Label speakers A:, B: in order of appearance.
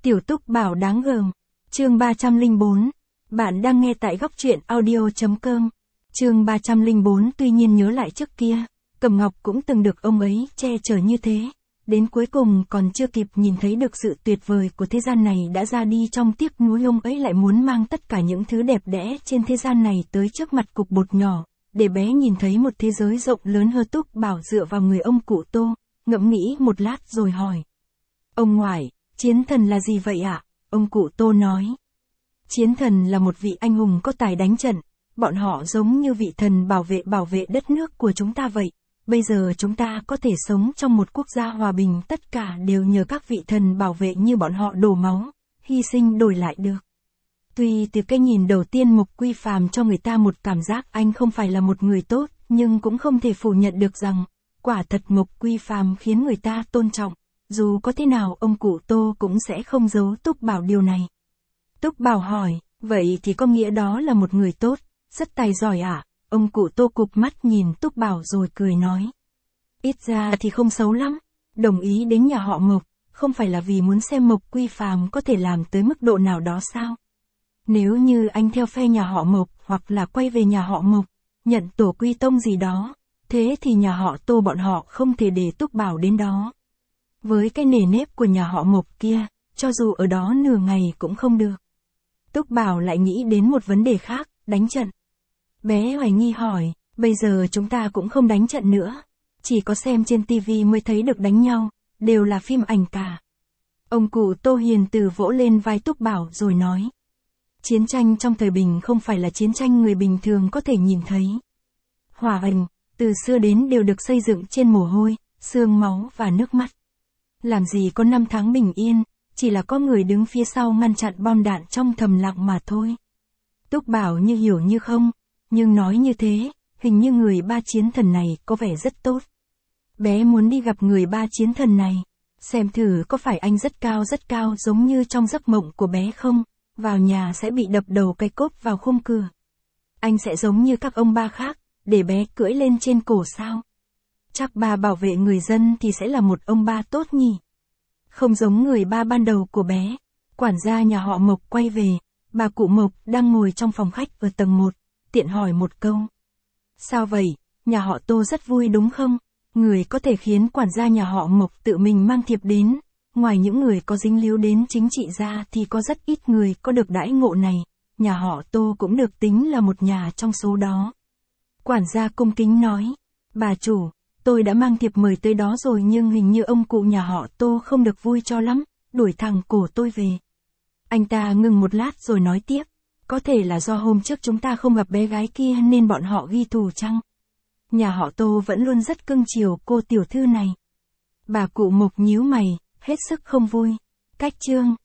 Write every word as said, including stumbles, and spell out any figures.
A: Tiểu Túc Bảo đáng gờm. Chương ba trăm lẻ bốn. Bạn đang nghe tại góc truyện audio chấm com. Chương ba trăm lẻ bốn. Tuy nhiên nhớ lại trước kia, Cẩm Ngọc cũng từng được ông ấy che chở như thế. Đến cuối cùng còn chưa kịp nhìn thấy được sự tuyệt vời của thế gian này đã ra đi trong tiếc nuối, ông ấy lại muốn mang tất cả những thứ đẹp đẽ trên thế gian này tới trước mặt cục bột nhỏ, để bé nhìn thấy một thế giới rộng lớn hơn. Túc Bảo dựa vào người ông cụ Tô, ngẫm nghĩ một lát rồi hỏi. Ông ngoại, chiến thần là gì vậy ạ? Ông cụ Tô nói. Chiến thần là một vị anh hùng có tài đánh trận, bọn họ giống như vị thần bảo vệ bảo vệ đất nước của chúng ta vậy. Bây giờ chúng ta có thể sống trong một quốc gia hòa bình, tất cả đều nhờ các vị thần bảo vệ như bọn họ đổ máu, hy sinh đổi lại được. Tuy từ cái nhìn đầu tiên Mục Quy Phàm cho người ta một cảm giác anh không phải là một người tốt, nhưng cũng không thể phủ nhận được rằng, quả thật Mục Quy Phàm khiến người ta tôn trọng. Dù có thế nào ông cụ Tô cũng sẽ không giấu Túc Bảo điều này. Túc Bảo hỏi, vậy thì có nghĩa đó là một người tốt, rất tài giỏi à? Ông cụ Tô cụp mắt nhìn Túc Bảo rồi cười nói. Ít ra thì không xấu lắm, đồng ý đến nhà họ Mộc, không phải là vì muốn xem Mục Quy Phàm có thể làm tới mức độ nào đó sao? Nếu như anh theo phe nhà họ Mộc hoặc là quay về nhà họ Mộc, nhận tổ quy tông gì đó, thế thì nhà họ Tô bọn họ không thể để Túc Bảo đến đó. Với cái nề nếp của nhà họ Mộc kia, cho dù ở đó nửa ngày cũng không được. Túc Bảo lại nghĩ đến một vấn đề khác, đánh trận. Bé hoài nghi hỏi, bây giờ chúng ta cũng không đánh trận nữa, chỉ có xem trên tivi mới thấy được đánh nhau, đều là phim ảnh cả. Ông cụ Tô hiền từ vỗ lên vai Túc Bảo rồi nói. Chiến tranh trong thời bình không phải là chiến tranh người bình thường có thể nhìn thấy. Hòa bình, từ xưa đến đều được xây dựng trên mồ hôi, xương máu và nước mắt. Làm gì có năm tháng bình yên, chỉ là có người đứng phía sau ngăn chặn bom đạn trong thầm lặng mà thôi. Túc Bảo như hiểu như không, nhưng nói như thế, hình như người ba chiến thần này có vẻ rất tốt. Bé muốn đi gặp người ba chiến thần này, xem thử có phải anh rất cao rất cao giống như trong giấc mộng của bé không, vào nhà sẽ bị đập đầu cái cốt vào khung cửa. Anh sẽ giống như các ông ba khác, để bé cưỡi lên trên cổ sao? Chắc ba bảo vệ người dân thì sẽ là một ông ba tốt nhỉ? Không giống người ba ban đầu của bé. Quản gia nhà họ Mộc quay về, bà cụ Mộc đang ngồi trong phòng khách ở tầng một, tiện hỏi một câu. Sao vậy, nhà họ Tô rất vui đúng không? Người có thể khiến quản gia nhà họ Mộc tự mình mang thiệp đến, ngoài những người có dính líu đến chính trị ra thì có rất ít người có được đãi ngộ này, nhà họ Tô cũng được tính là một nhà trong số đó. Quản gia cung kính nói, bà chủ, tôi đã mang thiệp mời tới đó rồi nhưng hình như ông cụ nhà họ Tô không được vui cho lắm, đuổi thẳng cổ tôi về. Anh ta ngừng một lát rồi nói tiếp, có thể là do hôm trước chúng ta không gặp bé gái kia nên bọn họ ghi thù chăng? Nhà họ Tô vẫn luôn rất cưng chiều cô tiểu thư này. Bà cụ Mộc nhíu mày, hết sức không vui. Cách chương.